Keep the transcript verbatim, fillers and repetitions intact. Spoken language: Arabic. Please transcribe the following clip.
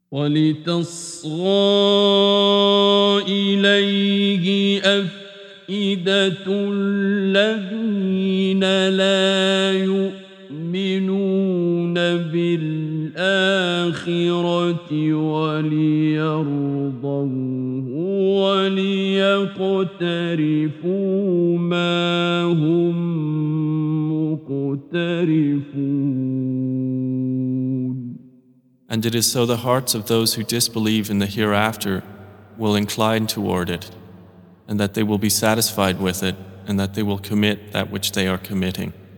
وَلِتَصْغَىٰ إِلَيْهِ أَفْئِدَةُ الَّذِينَ لَا يُؤْمِنُونَ بِالْآخِرَةِ وَلِيَرْضَوْهُ وَلِيَقْتَرِفُوا مَا هُم مُّقْتَرِفُونَ. And it is so the hearts of those who disbelieve in the hereafter will incline toward it, and that they will be satisfied with it, and that they will commit that which they are committing.